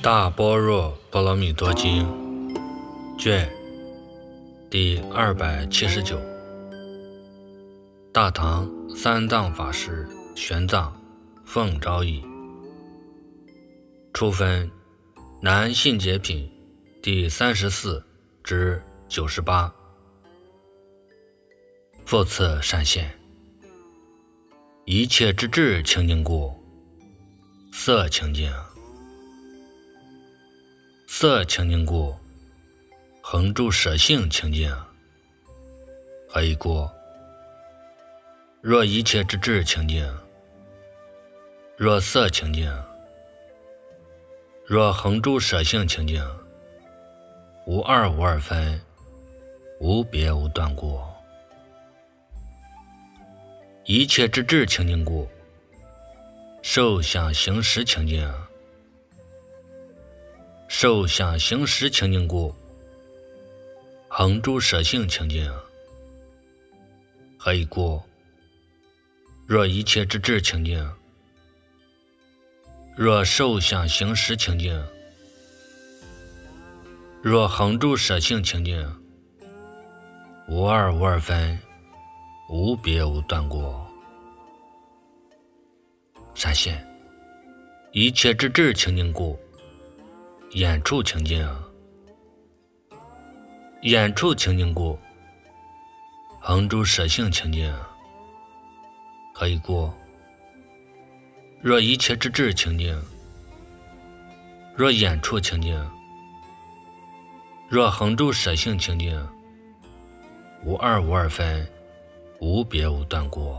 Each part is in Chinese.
大般若波罗蜜多经卷第279，大唐三藏法师玄奘奉诏译，初分南信解品第34至98。复次善现，一切之智清净故，色清净；色清净故，恒住舍性清净。何以故？若一切之智清净，若色清净，若恒住舍性清净，无二无二分，无别无断故。一切之智清净故，受想行识清净；受想行识清净故，恒住舍性清净。何以故？若一切之智清净，若受想行识清净，若恒住舍性清净，无二无二分，无别无断故。善现，一切之智清净故，眼处清净；眼处清净故，恒住舍性清净。何以故？若一切之智清净，若眼处清净，若恒住舍性清净，无二无二分，无别无断故。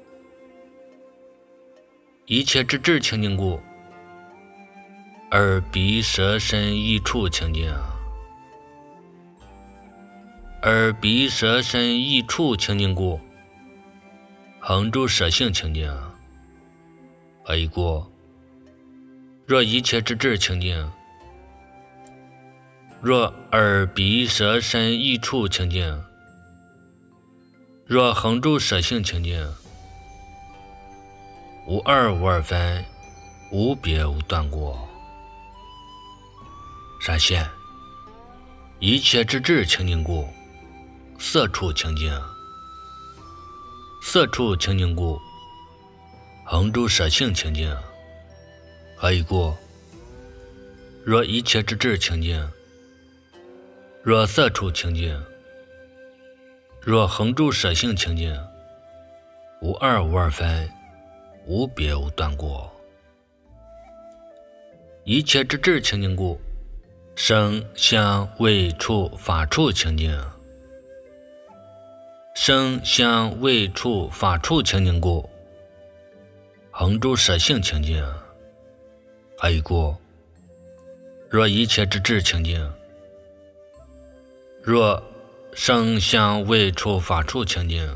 一切之智清净故，耳鼻舌身意处清净；耳鼻舌身意处清净故，恒住舍性清净。何以故？若一切之智清净，若耳鼻舌身意处清净，若恒住舍性清净，无二无二分，无别无断故。善现，一切之智清净故，色处清净；色处清净故，恒住舍性清净。何以故？若一切之智清净，若色处清净，若恒住舍性清净，无二无二分，无别无断故。一切之智清净故，声香味触法处清净；声香味触法处清净故，恒住舍性清净。何以故？若一切之智清净，若声香味触法处清净，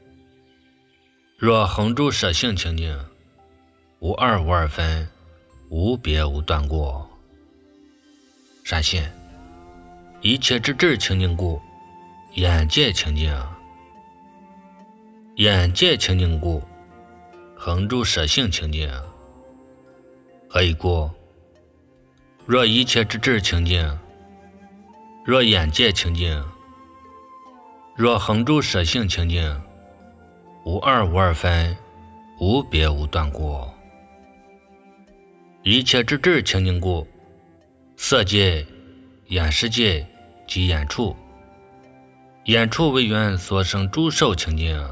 若恒住舍性清净，无二无二分，无别无断故。善现，一切之智清净故，眼界清净；眼界清净故，恒住舍性清净。何以故？若一切之智清净，若眼界清净，若恒住舍性清净，无二无二分，无别无断故。一切之智清净故，色界、眼识界及眼处，眼处为缘所生诸受清净；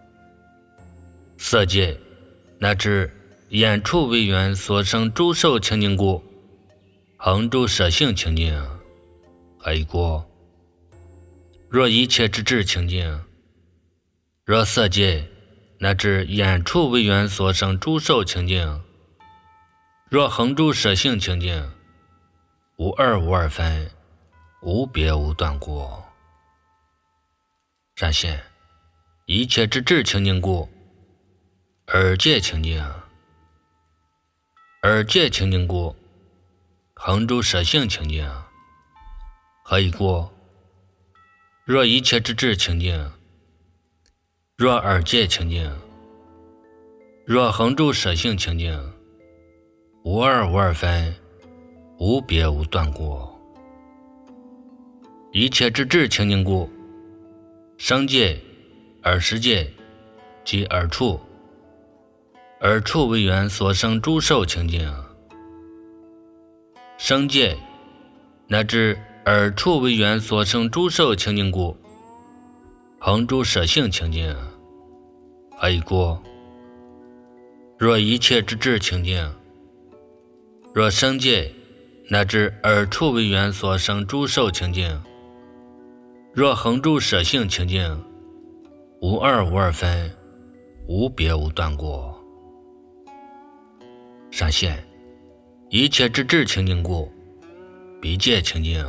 色界乃至眼处为缘所生诸受清净故，恒住舍性清净。何以故？若一切之智清净，若色界乃至眼处为缘所生诸受清净，若恒住舍性清净，无二无二分，无别无断故。善现，一切之智清净故，耳界清净；耳界清净故，恒住舍性清净。何以故？若一切之智清净，若耳界清净，若恒住舍性清净，无二无二分， 无别无断过。一切之智清净故，生界、耳识界及耳处，耳处为缘所生诸受清净。生界乃至耳处为缘所生诸受清净故，恒诸舍性清净。何以故？若一切之智清净，若生界乃至耳处为缘所生诸受清净，若恒诸舍性清净，无二无二分，无别无断过。闪现一切之智清净故，彼界清净。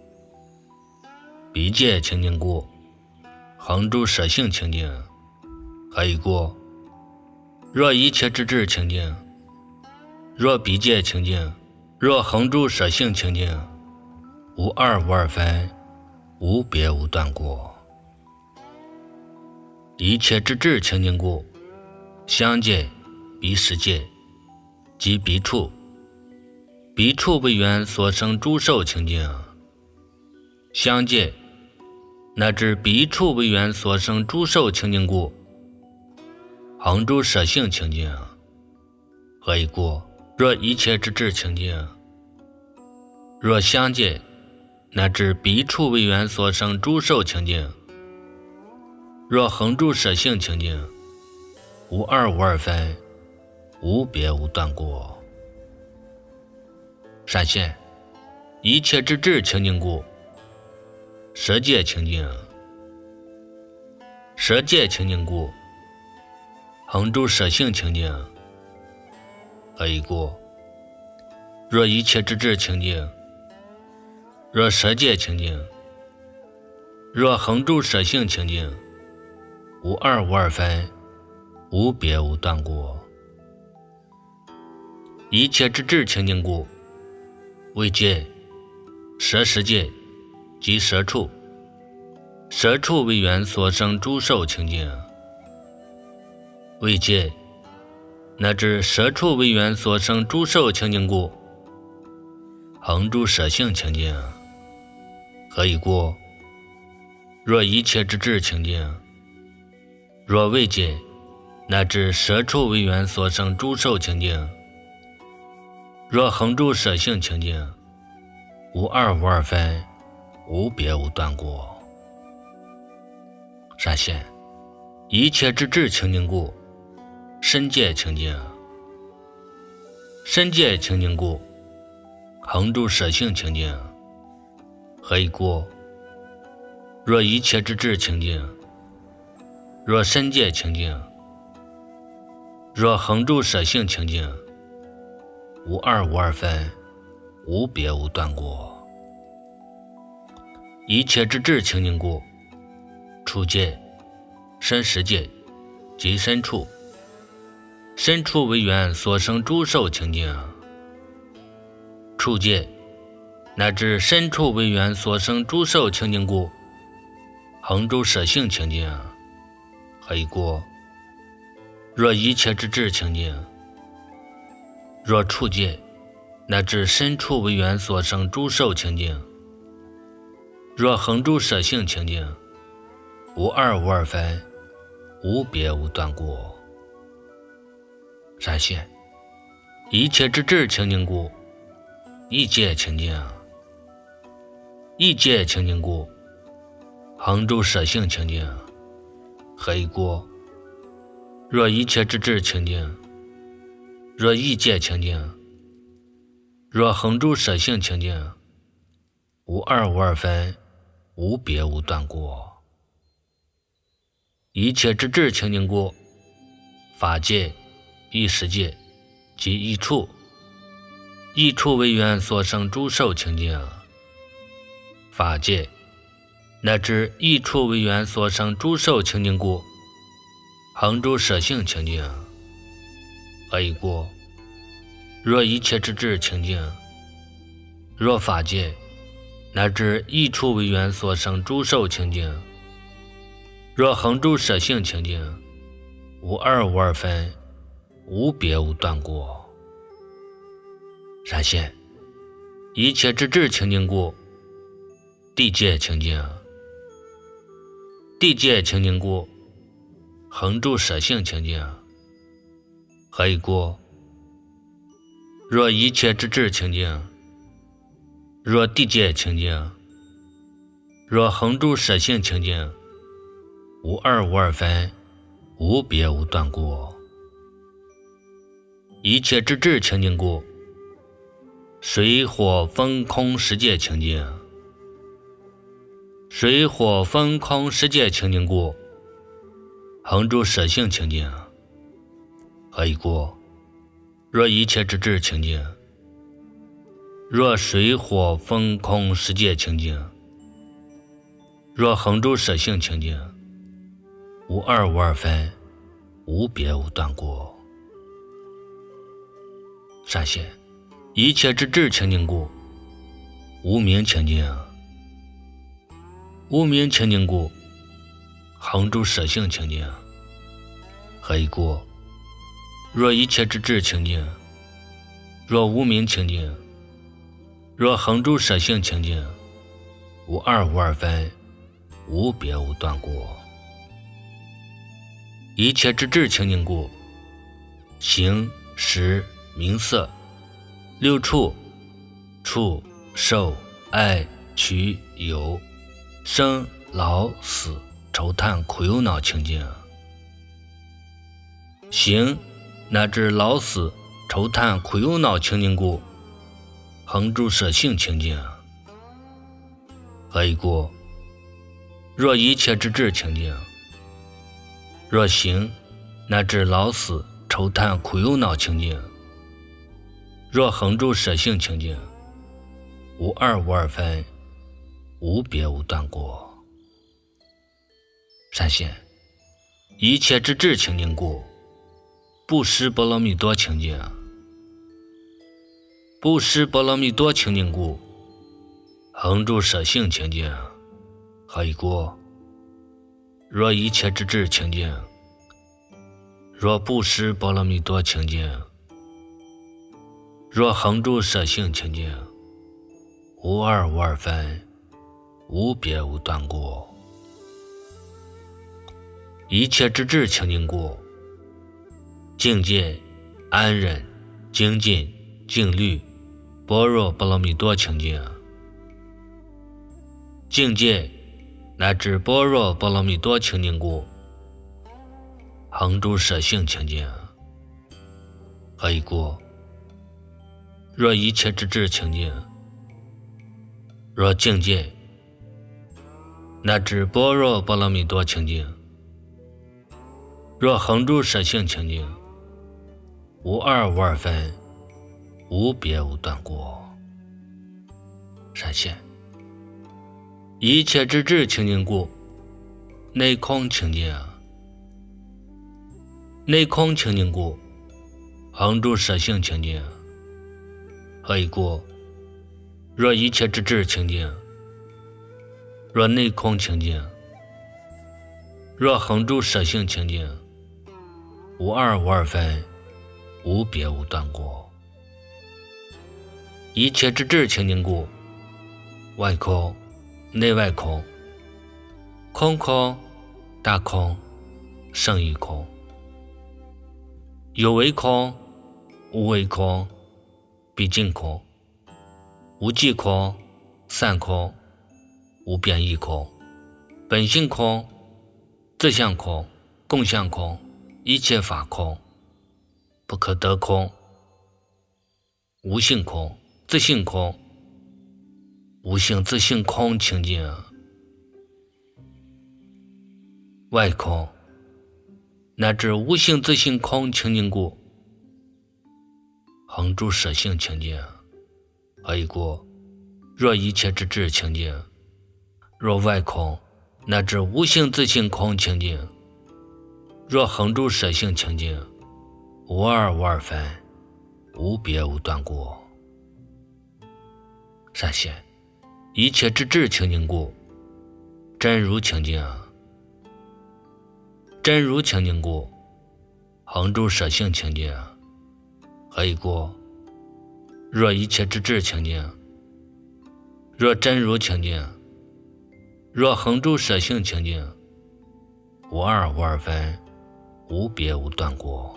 彼界清净故，恒诸舍性清净。何以故？若一切之智清净，若彼界清净，若恒诸舍性清净，无二无二分，无别无断过。一切之智清净故，相界、彼识界及彼处，彼处为缘所生诸受清净。相界乃至彼处为缘所生诸受清净故，恒诸舍性清净。何以故？若一切之智清净，若相界乃至彼处为缘所生诸受清净，若恒诸舍性清净，无二无二分，无别无断过。闪现一切之智清净故，舍界清净。舍界清净故，恒诸舍性清净。何以故？若一切之智清净，若舍界清净，若恒诸舍性清净，无二无二分，无别无断过。一切之智清净故，为界、舍识界及舍处，舍处为缘所生诸受清净。为界乃至舍处为缘所生诸受清净故，恒诸舍性清净。何以故？若一切之智清净，若为界乃至舍处为缘所生诸受清净，若恒诸舍性清净，无二无二分，无别无断过。闪现一切之智清净故，身界清净。身界清净故，恒诸舍性清净。何以故？若一切之智清净，若身界清净，若恒诸舍性清净，无二无二分，无别无断过。一切之智清净故，处界、身识界及身处，身处为缘所生诸受清净。处界乃至身处为缘所生诸受清净故，恒诸舍性清净。何以故？若一切之智清净，若处界乃至身处为缘所生诸受清净，若恒诸舍性清净，无二无二分，无别无断过。闪现一切之智清净故，意界清净。意界清净故，恒诸舍性清净。何以故？若一切之智清净，若意界清净，若恒诸舍性清净，无二无二分，无别无断过。一切之智清净故，法界、意识界及意处，意处为缘所生诸受清净。法界乃至意处为缘所生诸受清净故，恒诸舍性清净。何以故？若一切之智清净，若法界乃至意处为缘所生诸受清净，若恒诸舍性清净，无二无二分，无别无断过。闪现一切之智清净故，地界清净。地界清净故，恒住舍性清净。何以故？若一切之智清净，若地界清净，若恒住舍性清净，无二无二分，无别无断故。一切之智清净故，水火风空十界清净。水火风空十界清净故，恒住舍性清净。何以故？若一切之智清净，若水火风空十界清净，若恒住舍性清净，无二无二分，无别无断故。善现一切之智清净故，无明清净。无明清净故，恒住舍性清净。何以故？若一切之智清净，若无明清净，若恒住舍性清净，无二无二分，无别无断故。一切之智清净故，形识名色六处触受爱取有生老死愁叹苦忧恼清净。行乃至老死愁叹苦忧恼清净故，恒住舍性清净。何以故？若一切之智清净，若行乃至老死愁叹苦忧恼清净，若恒住舍性清净，无二无二分，无别无断故。善现一切之智清净故，布施波罗蜜多清净。布施波罗蜜多清净故，恒住舍性清净。何以故？若一切之智清净，若布施波罗蜜多清净，若恒住舍性清净，无二无二分，无别无断故。一切之智清净故，境界安忍精进静虑般若波罗蜜多清净。境界乃至般若波罗蜜多清净故，恒住舍性清净。何以故？若一切之智清净，若境界乃至般若波罗蜜多清净，若恒住舍性清净，无二无二分，无别无断故。善现一切之智清净故，内空清净。内空清净故，恒住舍性清净。何以故？若一切之智清净，若内空清净，若恒住舍性清净，无二无二分，无别无断故。一切之智清净故，外空内外空，空空大空胜义空，有为空无为空毕竟空，无记空散空无变异空，本性空自相空共相空一切法空，不可得空，无性空自性空无性自性空清净。外空乃至无性自性空清净故，恒住舍性清净。何以故？若一切之智清净，若外空乃至无性自性空清净，若恒住舍性清净，无二无二分，无别无断故。善现一切之智清净故，真如清净。真如清净故，恒住舍性清净。何以故？若一切之智清净， 若真如清净，若恒住舍性清净，无二无二分，无别无断过。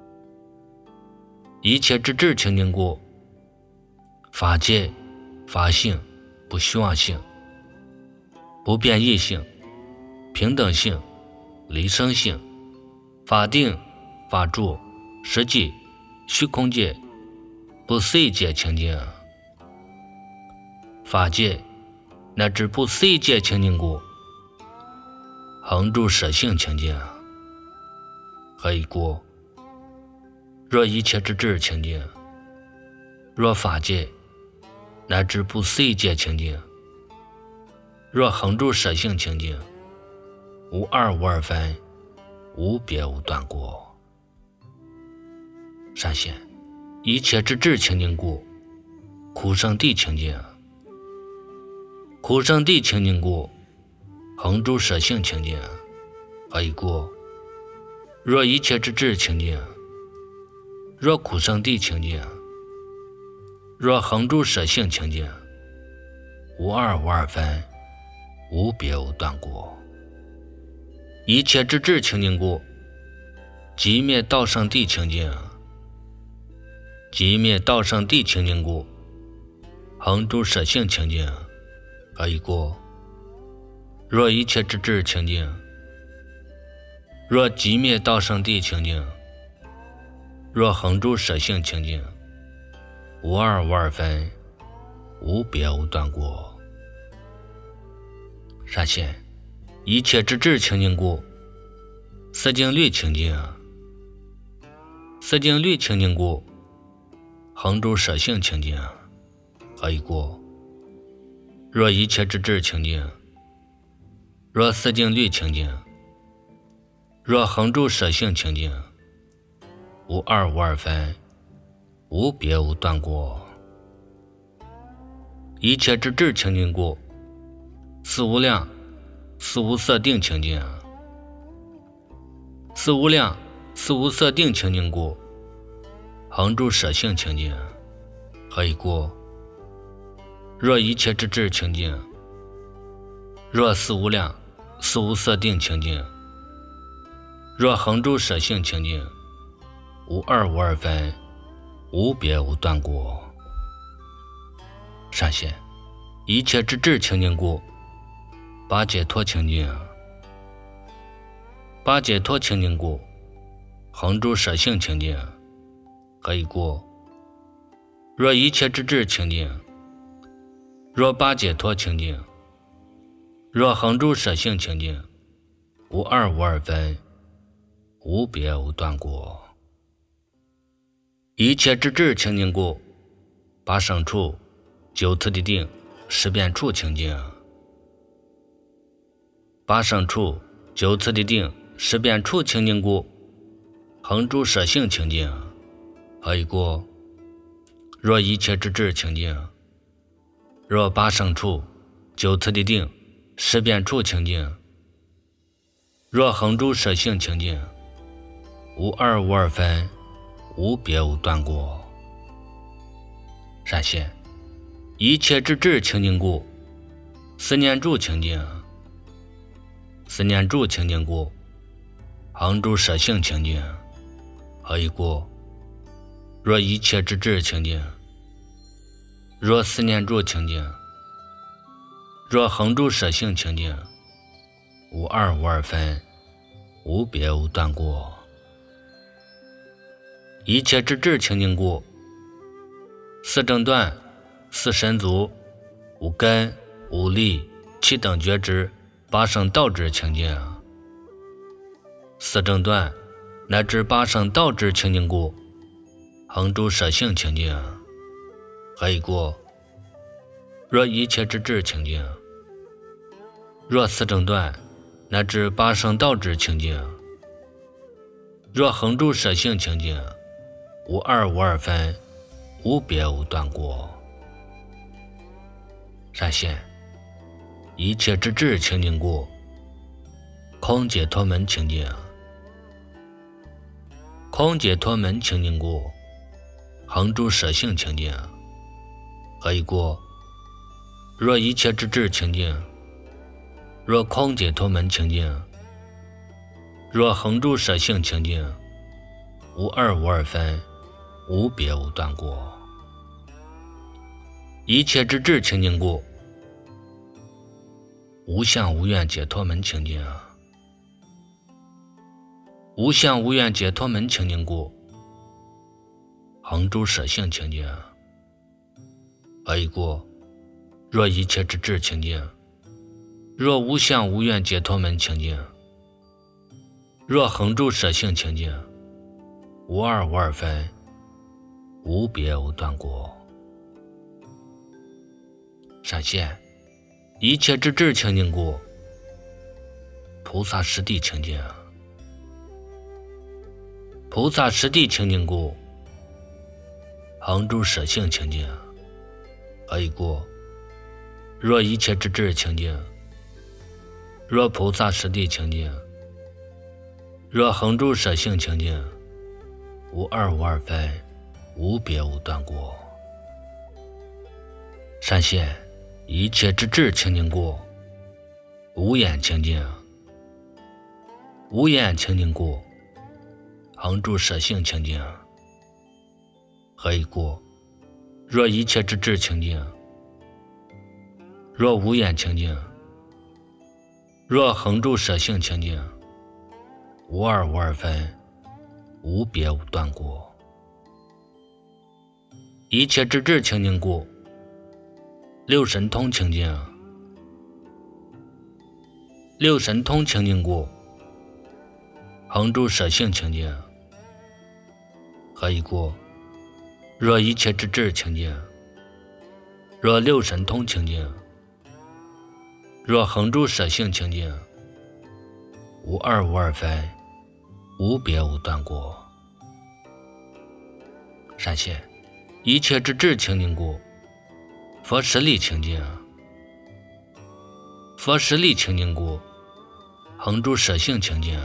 一切之智清净故，法界法性不虚妄性，不变异性，平等性，离生性，法定法住实际虚空界不思议界清净，法界乃至不思议界清净故，恒住舍性清净。何以故？若一切之智清净，若法界乃至不思议界清净，若恒住舍性清净，无二无二分，无别无断过。善现一切之智清净故，苦生地清净。苦生地清净故，恒住舍性清净。何以故？若一切之智清净，若苦生地清净，若恒住舍性清净，无二无二分，无别无断过。一切之智清净故，即灭道上地清净。即灭道上地清净故，恒住舍性清净。何以故？若一切之智清净，若即灭道上地清净，若恒住舍性清净，无二无二分，无别无断过。善现一切之智清净故，色境律清净。色境律清净故，恒住舍性清净。何以故？若一切之智清净，若色境律清净，若恒住舍性清净，无二无二分，无别无断过。一切之智清净故，四无量四无色定清净。四无量四无色定清净故，恒住舍性清净。何以故？若一切之智清净，若四无量四无色定清净，若恒住舍性清净，无二无二分，无别无断过。善现一切之智清净故，八解脱清净。八解脱清净故，恒住舍性清净。何以故？若一切之智清净，若八解脱清净，若恒住舍性清净，无二无二分，无别无断过。一切之智清净故，八胜处九次第定十遍处清净。八胜处九次第定十遍处清净故，恒住舍性清净。何以故？若一切之智清净，若八胜处九次第定十遍处清净，若恒住舍性清净，无二无二分，无别无断过。善现一切之智清净故，思念住清净。思念住清净故，恒住舍性清净。何以故？若一切之智清净，若思念住清净，若恒住舍性清净，无二无二分，无别无断过。一切之智清净故，四正断四神足五根五力七等觉知八圣道之清净。四正断乃至八圣道之清净故，恒住舍性清净。何以故？若一切之智清净，若四正断乃至八圣道之清净，若恒住舍性清净，无二无二分，无别无断过。善现一切之智清净故，空解脱门清净。空解脱门清净故，恒住舍性清净。何以故？ 若一切之智清净，若空解脱门清净，若恒住舍性清净，无二无二分，无别无断过。一切之智清净故，无相无愿解脱门清净。无相无愿解脱门清净故，恒住舍性清净。何以故？若一切之智清净，若无相无愿解脱门清净，若恒住舍性清净，无二无二分，无别无断过。闪现一切之智清净故，菩萨实地清净。菩萨实地清净故，恒住舍性清净。何以故？若一切之智清净，若菩萨实地清净，若恒住舍性清净，无二无二分，无别无断过。闪现一切之智清净故，无眼清净。无眼清净故，恒住舍性清净。何以故？若一切之智清净，若无眼清净，若恒住舍性清净，无二无二分，无别无断过。一切之智清净故，六神通清净。六神通清净故，恒住舍性清净。何以故？若一切之智清净，若六神通清净，若恒住舍性清净，无二无二分，无别无断过。闪现一切之智清净故，佛实力清净。佛实力清净故，恒住舍性清净。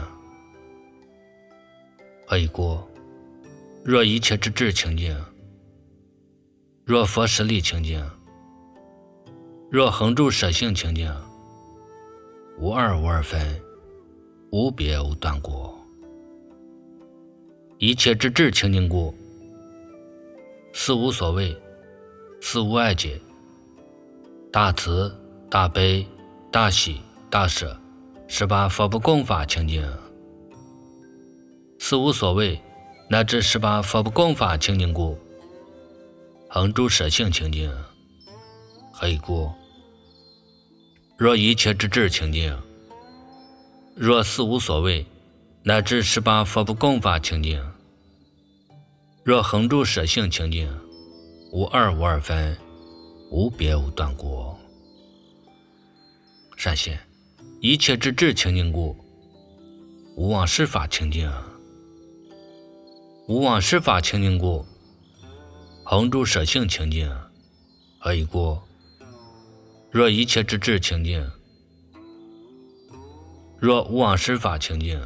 何以故？若一切之智清净，若佛实力清净，若恒住舍性清净，无二无二分，无别无断过。一切之智清净故，四无所谓，四无碍解，大慈大悲大喜大舍18佛不共法清净。四无所谓乃至18佛不共法清净故，恒住舍性清净。何以故？若一切之智清净，若四无所谓乃至18佛不共法清净，若恒住舍性清净，无二无二分，无别无断过。闪现一切之智清净故，无妄事法清净。无妄事法清净故，恒住舍性清净。何以故？若一切之智清净，若无妄事法清净，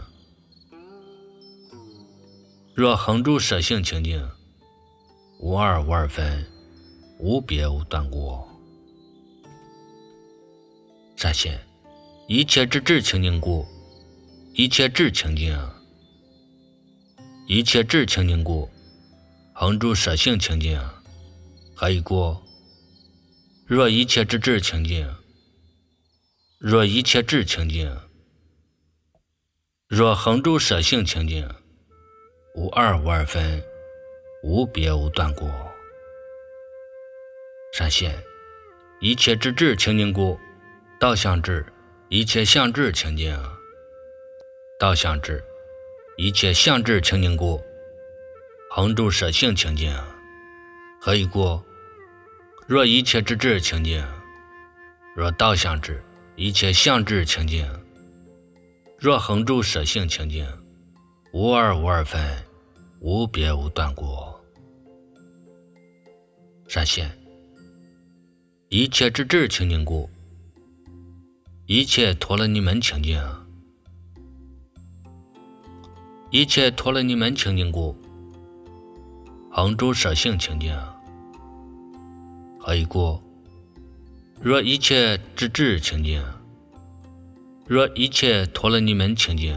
若恒住舍性清净，无二无二分，无别无断过。闪现一切之智清净故，一切智清净。一切智清净故，恒住舍性清净。何以故？若一切之智清净，若一切智清净，若恒住舍性清净，无二无二分，无别无断过。闪现一切之智清净故，道相智一切相智清净。道相智一切相智清净故，恒住舍性清净。何以故？若一切之智清净，若道相智一切相智清净，若恒住舍性清净，无二无二分，无别无断过。闪现一切之智清净故，一切陀罗尼门清净。一切陀罗尼门清净故，恒住舍性清净。何以故？ 若一切直至清净，若一切陀罗尼门清净，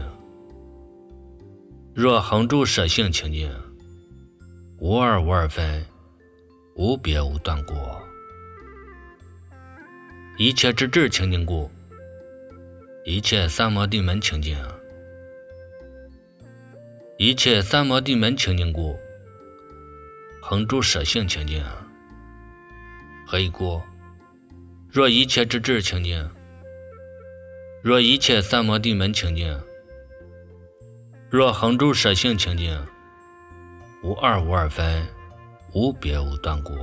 若恒住舍性清净，无二无二分，无别无断过。一切直至清净故，一切三摩地门清净，一切三摩地门清净故，恒住舍性清净。何以故？若一切直至清净，若一切三摩地门清净，若恒住舍性清净，无二无二分，无别无断过。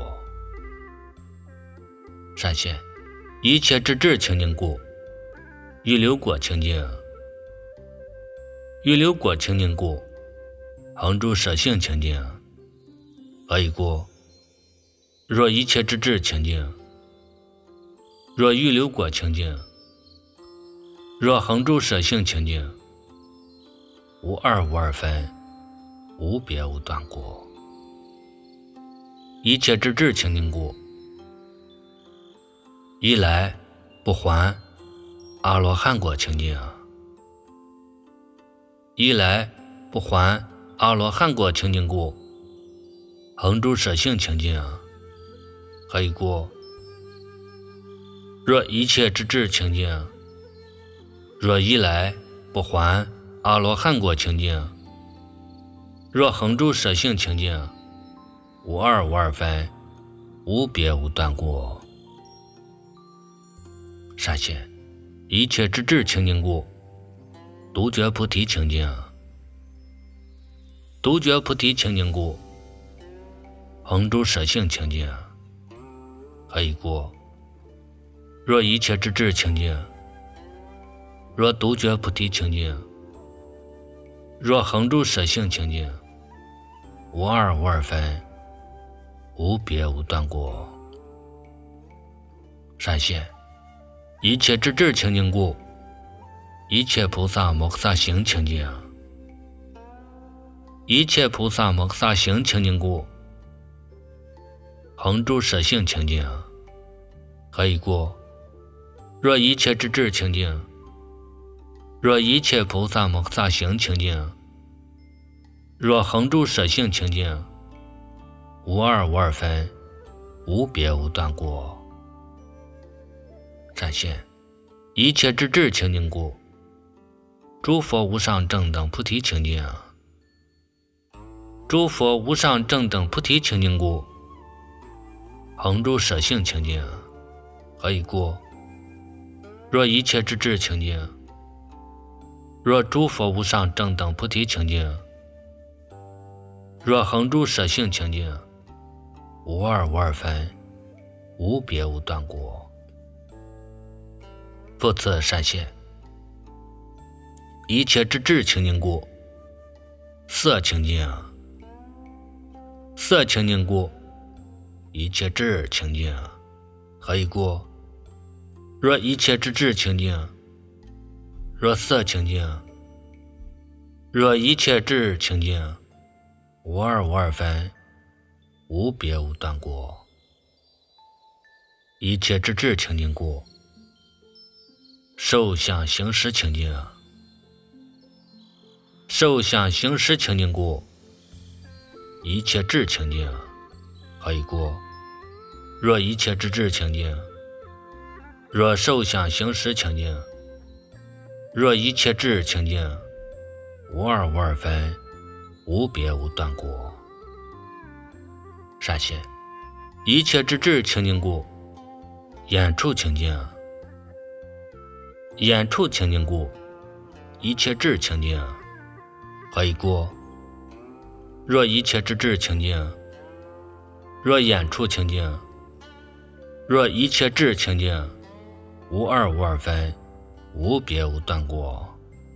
善现一切直至清净故，预流果清净，预流果清净故，恒住舍性清净。何以故？若一切直至清净，若预流果清净，若恒住舍性清净，无二无二分，无别无断过。一切直至清净故，一来不还阿罗汉果清净，一来不还阿罗汉果清净故，恒住舍性清净。何以故？若一切直至清净，若一来不还阿罗汉果清净，若恒住舍性清净，无二无二分，无别无断过。善现一切直至清净故，独觉菩提清净，独觉菩提清净故，恒住舍性清净。何以故？若一切直至清净，若独觉菩提清净，若恒住舍性清净，无二无二分，无别无断过。善现一切直至清净故，一切菩萨摩诃萨行清净，一切菩萨摩诃萨行清净故，恒住舍性清净。何以故？若一切直至清净，若一切菩萨摩诃萨行清净，若恒住舍性清净，无二无二分，无别无断过。善现一切直至清净故，诸佛无上正等菩提清净，诸佛无上正等菩提清净故，恒住舍性清净。何以故？若一切直至清净，若诸佛无上正等菩提清净，若恒住舍性清净，无二无二分，无别无断过。复次善现一切直至清净故，色清净，色清净故，一切智清净。何以故？若一切直至清净，若色清净，若一切智清净，无二无二分，无别无断过。一切直至清净故，受想行识清净，受想行识清净故，一切智清净。何以故？若一切直至清净，若受想行识清净，若一切智清净，无二无二分，无别无断过。善现一切直至清净故，眼处清净，眼处清净故，一切智清净。何以故？若一切直至清净，若眼处清净，若一切智清净，无二无二分，无别无断过。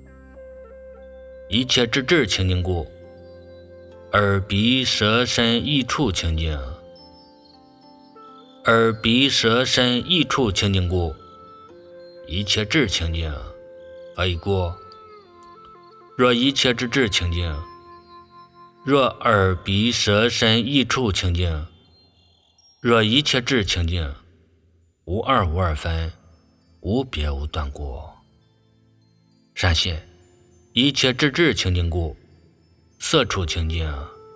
一切直至清净故，耳鼻舌身意处清净，耳鼻舌身意处清净故，一切智清净。何以故？若一切直至清净，若耳鼻舌身意处清净，若一切智清净， 无二无二分，无别无断过。善现一切智智清净故，色处清净，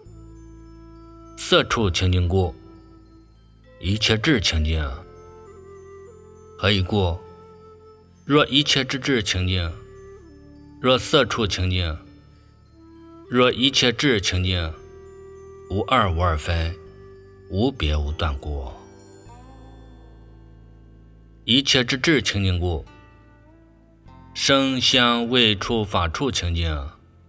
色处清净故，一切智清净。何以故？若一切智智清净，若色处清净，若一切智清净，无二无二分，无别无断过。一切智智清净故，声香味触法处清净，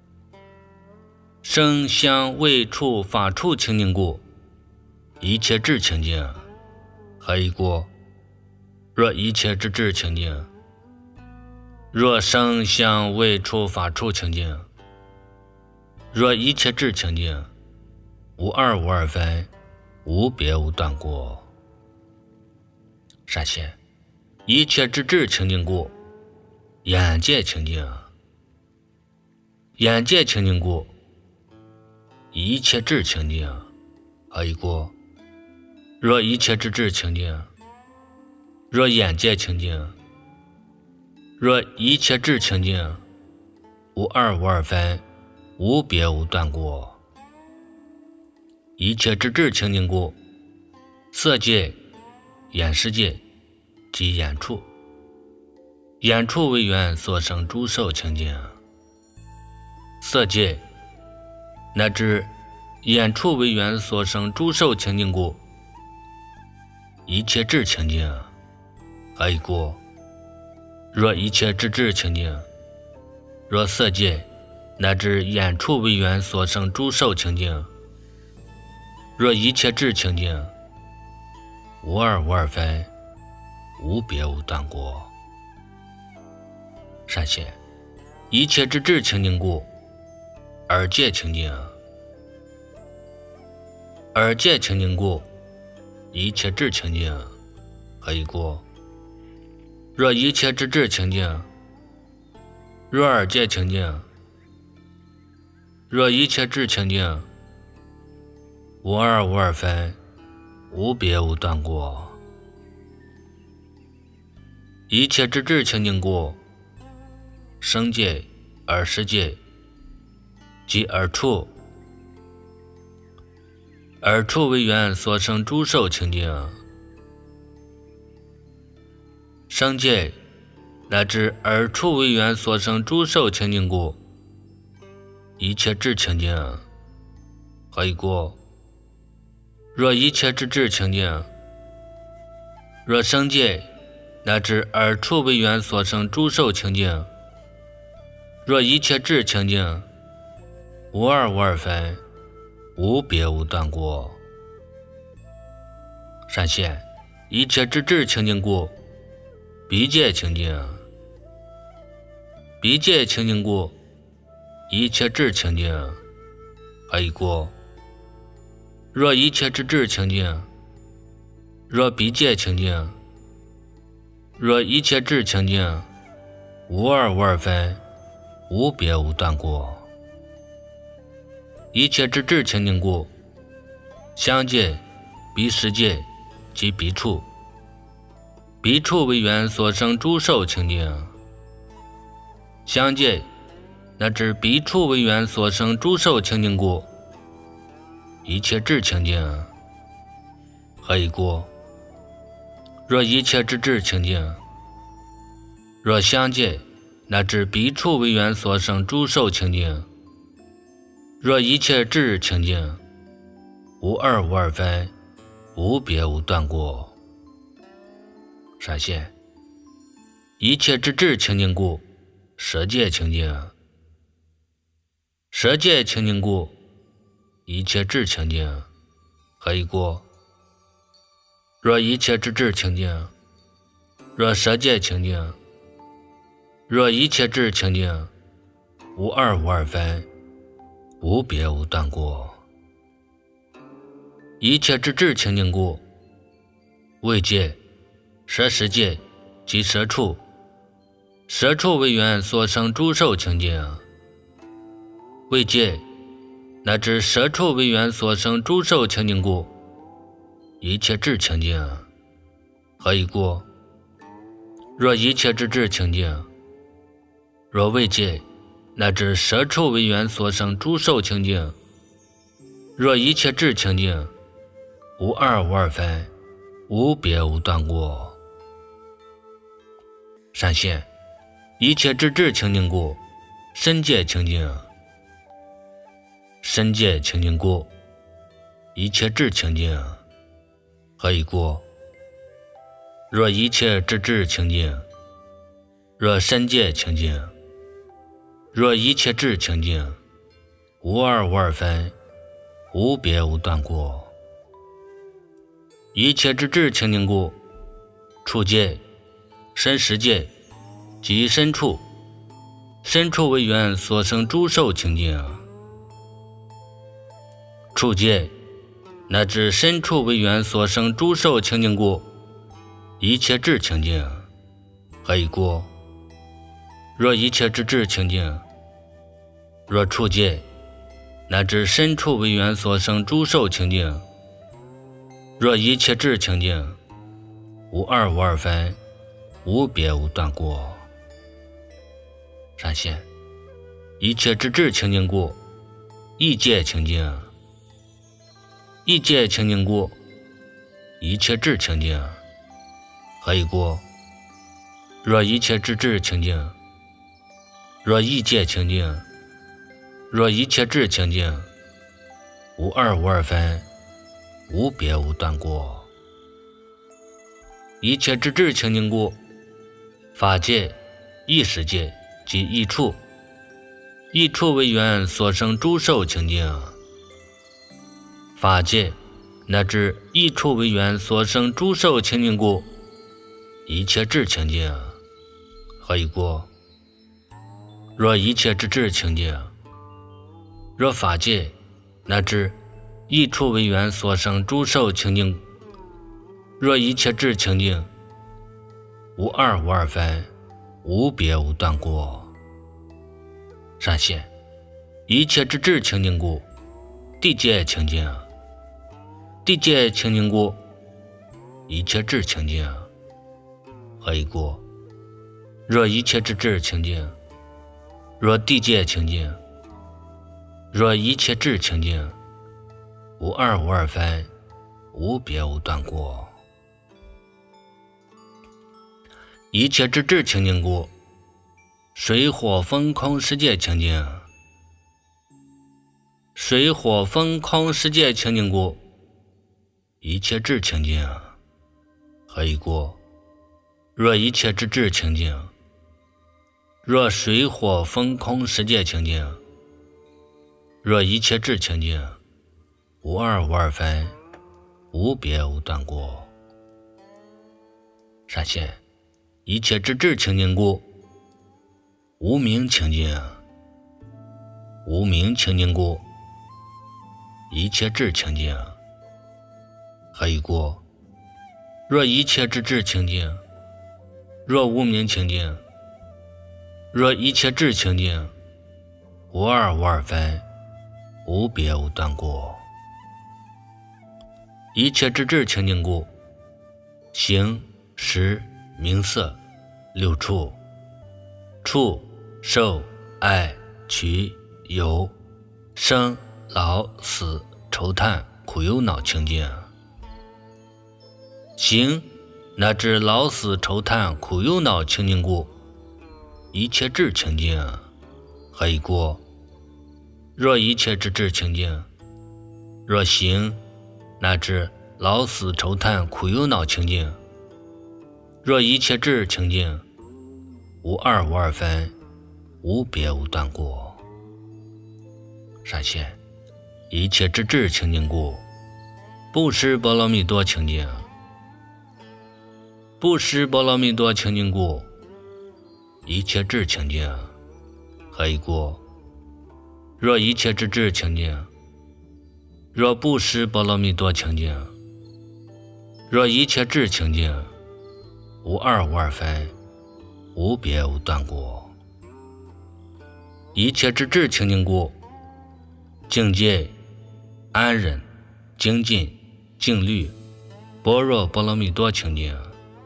声香味触法处清净故，一切智清净。何以故？若一切智智清净，若声香味触法处清净，若一切智清净，无二无二分，无别无断过。善现一切智智清净故，眼界清净，眼界清净故，一切智清净。何以故？若一切智智清净，若眼界清净，若一切智清净，无二无二分，无别无断过。一切智智清净故，色界、眼识界及眼处，眼处为缘所生诸受清净。色界乃至眼处为缘所生诸受清净故，一切智清净。何以故？若一切智智清净，若色界乃至眼处为缘所生诸受清净，若一切智清净，无二无二分，无别无断过。善现一切智智清净故，耳界清净，耳界清净故，一切智清净。何以故？若一切智智清净，若耳界清净，若一切智清净，无二无二分，无别无断过。一切智智清净故，声界、耳识界及耳处，耳处为缘所生诸受清净。声界乃至耳处为缘所生诸受清净故，一切智清净。何以故？若一切智智清净，若声界乃至耳处为缘所生诸受清净，若一切智清净，无二无二分，无别无断过。善现一切智智清净故，鼻界清净，鼻界清净故，一切智清净。何以故？若一切智智清净，若鼻界清净，若一切智清净，无二无二分，无别无断过。一切智智清净故，香界、鼻识界及鼻处，鼻处为缘所生诸受清净。香界乃至鼻处为缘所生诸受清净故，一切智清净。何以故？若一切智智清净，若香界乃至鼻处为缘所生诸受清净，若一切智清净，无二无二分，无别无断过。善现一切智智清净故，舌界清净，舌界清净故，一切智清净。何以故？若一切智智清净，若舌界清净，若一切智清净，无二无二分，无别无断过。一切智智清净故，味界、舌识界及舌处，舌处为缘所生诸受清净。味界乃至舌处为缘所生诸受清净故，一切智清净。 何以故？若一切之智清净，若未界乃至舍处为缘所生诸受清净，若一切智清净，无二无二分，无别无断过。闪现一切之智清净故，身界清净；身界清净故，一切智清净。何以故？若一切之智清净，若身界清净，若一切智清净，无二无二分，无别无断过。一切之智清净故，处界、身识界即身处，身处为缘所生诸受清净。处界乃至身处为缘所生诸受清净故，一切智清净。何以故？若一切之智清净，若处界乃至身处为缘所生诸受清净，若一切智清净，无二无二分，无别无断过。闪现一切之智清净故，意界清净；意界清净故，一切智清净。何以故？若一切之智清净，若意界清净，若一切智清净，无二无二分，无别无断过。一切之智清净故，法界、意识界即意处，意处为缘所生诸受清净。法界乃至意处为缘所生诸受清净故，一切智清净。何以故？若一切之智清净，若法界乃至意处为缘所生诸受清净，若一切智清净，无二无二分，无别无断过。闪现一切之智清净故，地界清净；地界清净故，一切智清净。何以故？若一切之智清净，若地界清净，若一切智清净，无二无二分，无别无断过。一切之智清净故，水火风空世界清净；水火风空世界清净故，一切智清净。何以故？若一切之智清净，若水火风空世界清净，若一切智清净，无二无二分，无别无断过。闪现一切之智清净故，无明清净；无明清净故，一切智清净。何以故？若一切之智清净，若无明清净，若一切智清净，无二无二分，无别无断过。一切之智清净故，形、识、名色、六处、触、受、爱、取、有、生、老、死、愁叹、苦忧恼清净。形乃至老死愁叹苦忧恼清净故，一切智清净。何以故？若一切之智清净，若形乃至老死愁叹苦忧恼清净，若一切智清净，无二无二分，无别无断过。闪现一切之智清净故，不施波罗蜜多清净；不施波罗蜜多清净故，一切智清净。何以故？若一切之智清净，若不施波罗蜜多清净，若一切智清净，无二无二分，无别无断过。一切之智清净故，境界、安忍、精进、静虑、般若波罗蜜多清净。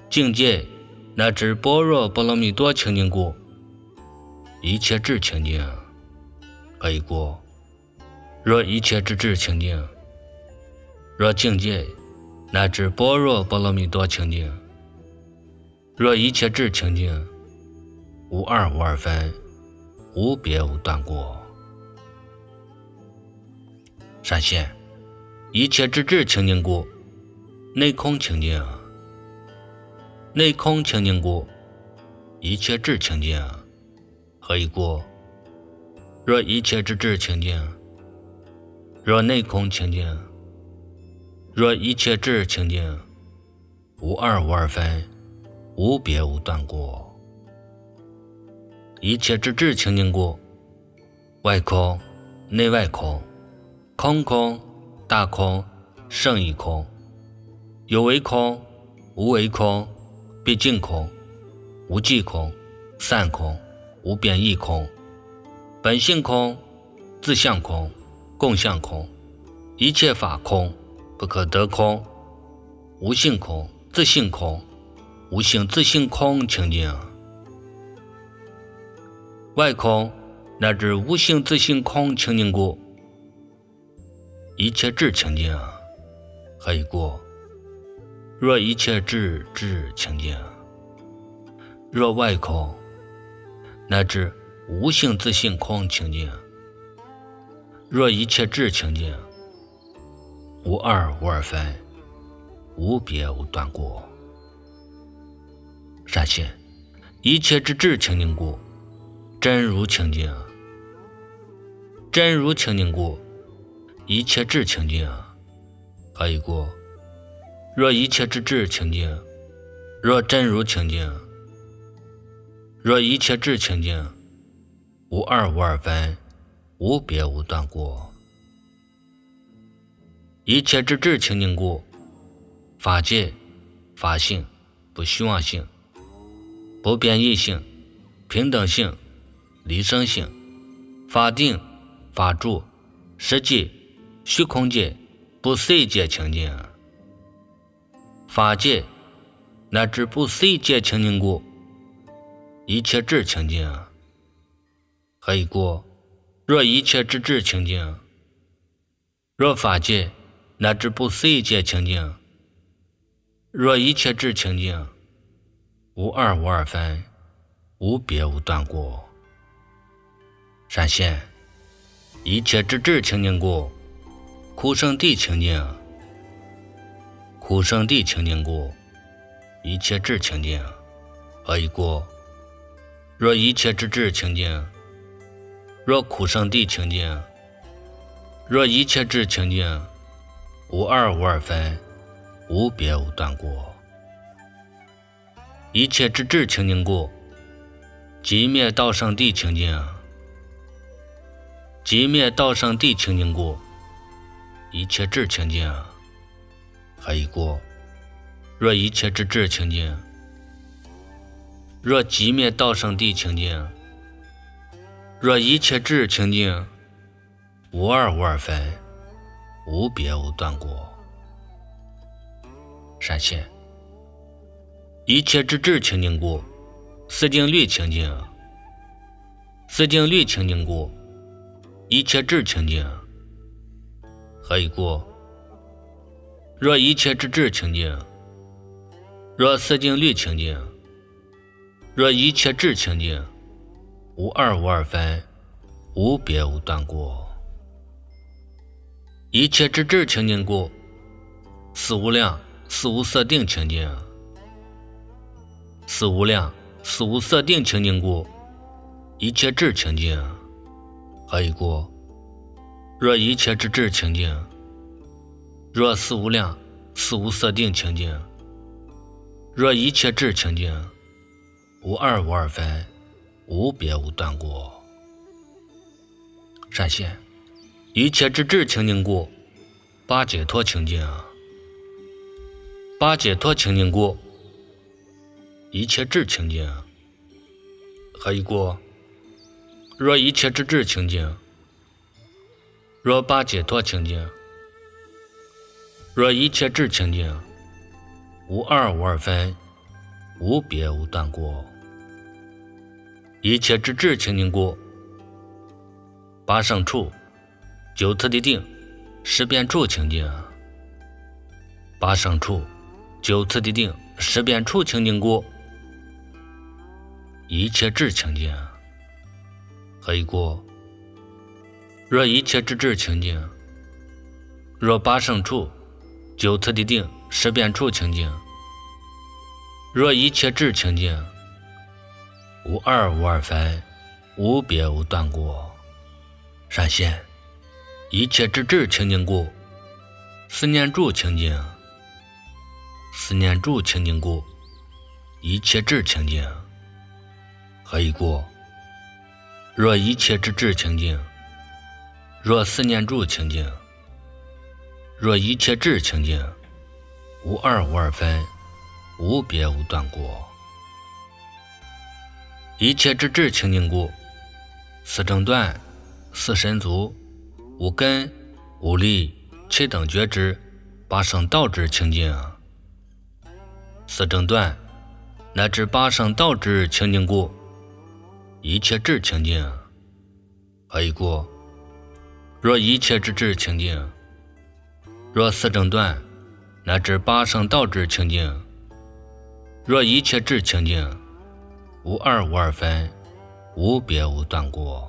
境界乃至般若波罗蜜多清净故，一切智清净。何以故？若一切之智清净，若境界乃至般若波罗蜜多清净，若一切智清净，无二无二分，无别无断过。闪现一切之智清净故，内空清净。内空清净故，一切智清净。何以故？若一切之智清净，若内空清净，若一切智清净，无二无二分，无别无断过。一切之智清净故，外空内外空，空空大空胜义空，有为空无为空，毕竟空无际空，散空无边异空，本性空自相空共相空，一切法空不可得空，无性空自性空，无性自性空清净。外空乃至无性自性空清净故，一切智清净。何以故？若一切智清净，若外空乃至无性自性空清净，若一切智清净，无二无二分，无别无断过。闪现一切之智清净故，真如清净。真如清净故，一切智清净。何以故？若一切之智清净，若真如清净，若一切智清净，无二无二分，无别无断过。一切之智清净故，法界法性不虚妄性，不变异性，平等性，离生性，法定法住实际虚空界不随界清净。法界乃至不随界清净故，一切智清净。何以故？若一切之智清净，若法界乃至不随界清净，若一切智清净，无二无二分，无别无断过。闪现一切之智清净故，苦生地清净。苦生地清净故，一切智清净。何以故？若一切之智清净，若苦生地清净，若一切智清净，无二无二分，无别无断过。一切之智清净故，寂灭道生地清净。寂灭道生地清净故，一切智清净。何以故？若一切之智清净，若寂灭道生地清净，若一切智清净，无二无二分，无别无断过。闪现一切之智清净故，四境律清净。四境律清净故，一切智清净。何以故？若一切之智清净，若四境律清净，若一切智清净，无二无二分，无别无断过。一切之智清净故，四无量四无色定清净。四无量四无色定清净故，一切智清净。何以故？若一切之智清净，若四无量四无色定清净，若一切智清净，无二无二分，无别无断过。闪现一切之智清净故，八解脱清净。八解脱清净故，一切智清净。何以故？若一切之智清净，若八解脱清净，若一切智清净，无二无二分， 无别无断过。一切之智清净故，八圣处九次第定十遍处清净。八圣处九次第定十遍处清净故，一切智清净。何以故？若一切之智清净，若八圣处九次第定十遍处清净，若一切智清净，无二无二分，无别无断过。闪现一切之智清净故，思念住清净。思念住清净故，一切智清净。何以故？若一切之智清净，若思念住清净，若一切智清净，无二无二分，无别无断过。一切之智清净故，四正断四神足五根五力七等觉知八圣道之清净。四正断乃至八圣道之清净故，一切智清净。何以故？若一切之智清净，若四正断乃至八圣道之清净，若一切智清净，无二无二分，无别无断过。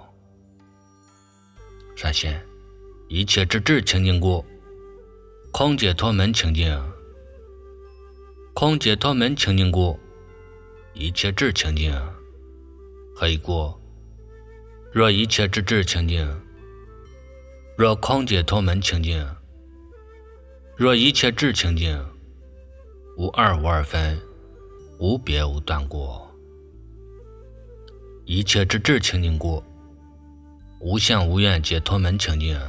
闪现一切之智清净故，空解脱门清净。空解脱门清净故，一切智清净。何以故？若一切之智清净，若空解脱门清净，若一切智清净，无二无二分，无别无断过。一切之智清净故，无相无愿解脱门清净。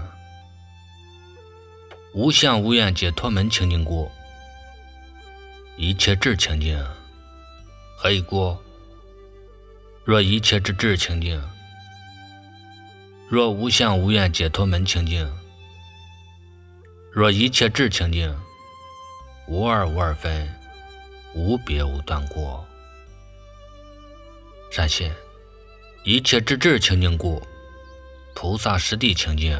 无相无愿解脱门清净故，一切智清净。何以故？若一切之智清净，若无相无愿解脱门清净，若一切智清净，无二无二分，无别无断过。闪现一切之智清净故，菩萨实地清净。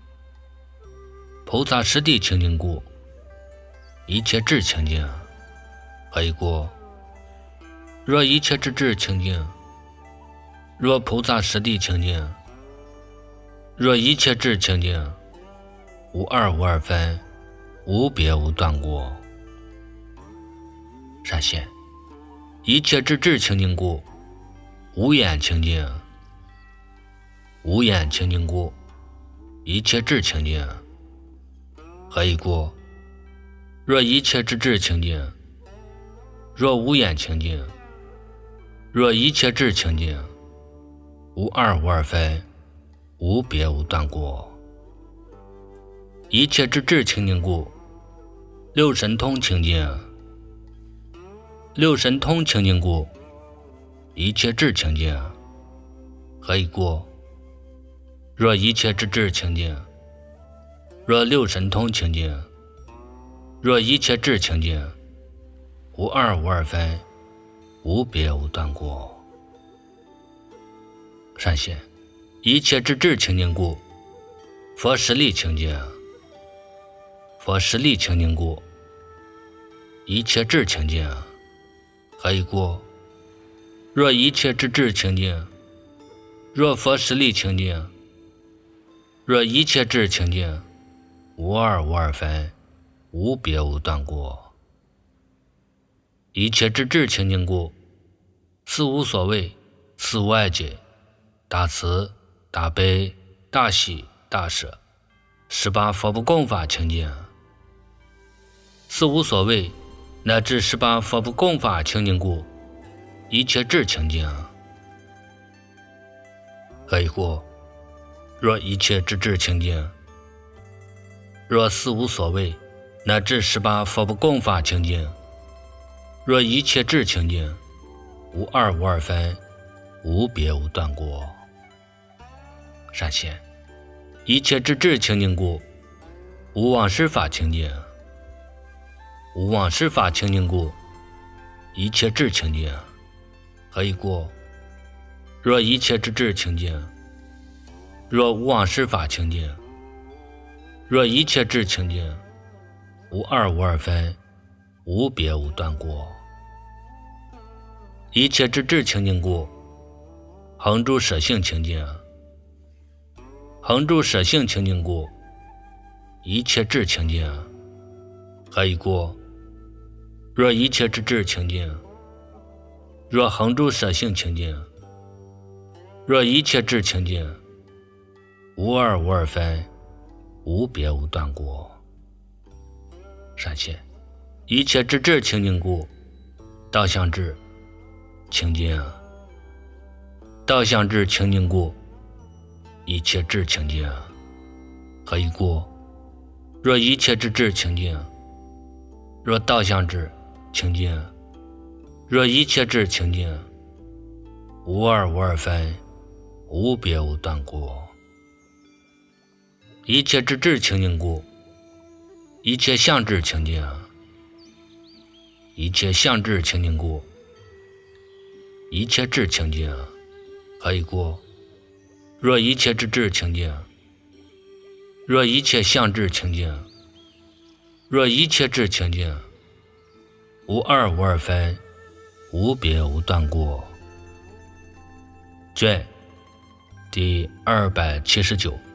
菩萨实地清净故，一切智清净。何以故？若一切之智清净，若菩萨实地清净，若一切智清净，无二无二分，无别无断过。闪现一切之智清净故，无眼清净。无眼清净故，一切智清净。何以故？若一切之智清净，若无眼清净，若一切智清净，无二无二分，无别无断过。一切之智清净故，六神通清净。六神通清净故，一切智清净。何以故？若一切之智清净，若六神通清净，若一切智清净，无二无二分，无别无断过。闪现一切之智清净故，佛实力清净。佛实力清净故，一切智清净。何以故？若一切之智清净，若佛实力清净，若一切智清净，无二无二分，无别无断过。一切之智清净故，四无所谓，四无碍解，大慈大悲大喜大舍，18佛不共法清净。四无所谓乃至18佛不共法清净故，一切智清净。何以故？若一切之智清净，若四无所谓乃至18佛不共法清净，若一切智清净，无二无二分，无别无断过。闪现一切之智清净故，无妄施法清净。无妄施法清净故， 一切智情境何以故？若一切之智情境，若无妄实法情境，若一切智情境，无二无二分，无别无断过。一切之智情境故，恒住舍性情境，恒住舍性情境故，一切智情境何以故？若一切之智情境，若恒住舍性情境，若一切智情境，无二无二分，无别无断过。闪现一切之智情境故，道相智情境，道相智情境故，一切智情境何以故？若一切之智情境，若道相智情境，若一切智情境，无二无二分，无别无断过。一切之智情境故，一切相智情境，一切相智情境故，一切智情境何以故？若一切之智情境，若一切相智情境，若一切智情境，无二无二分，无别无断过。卷第279。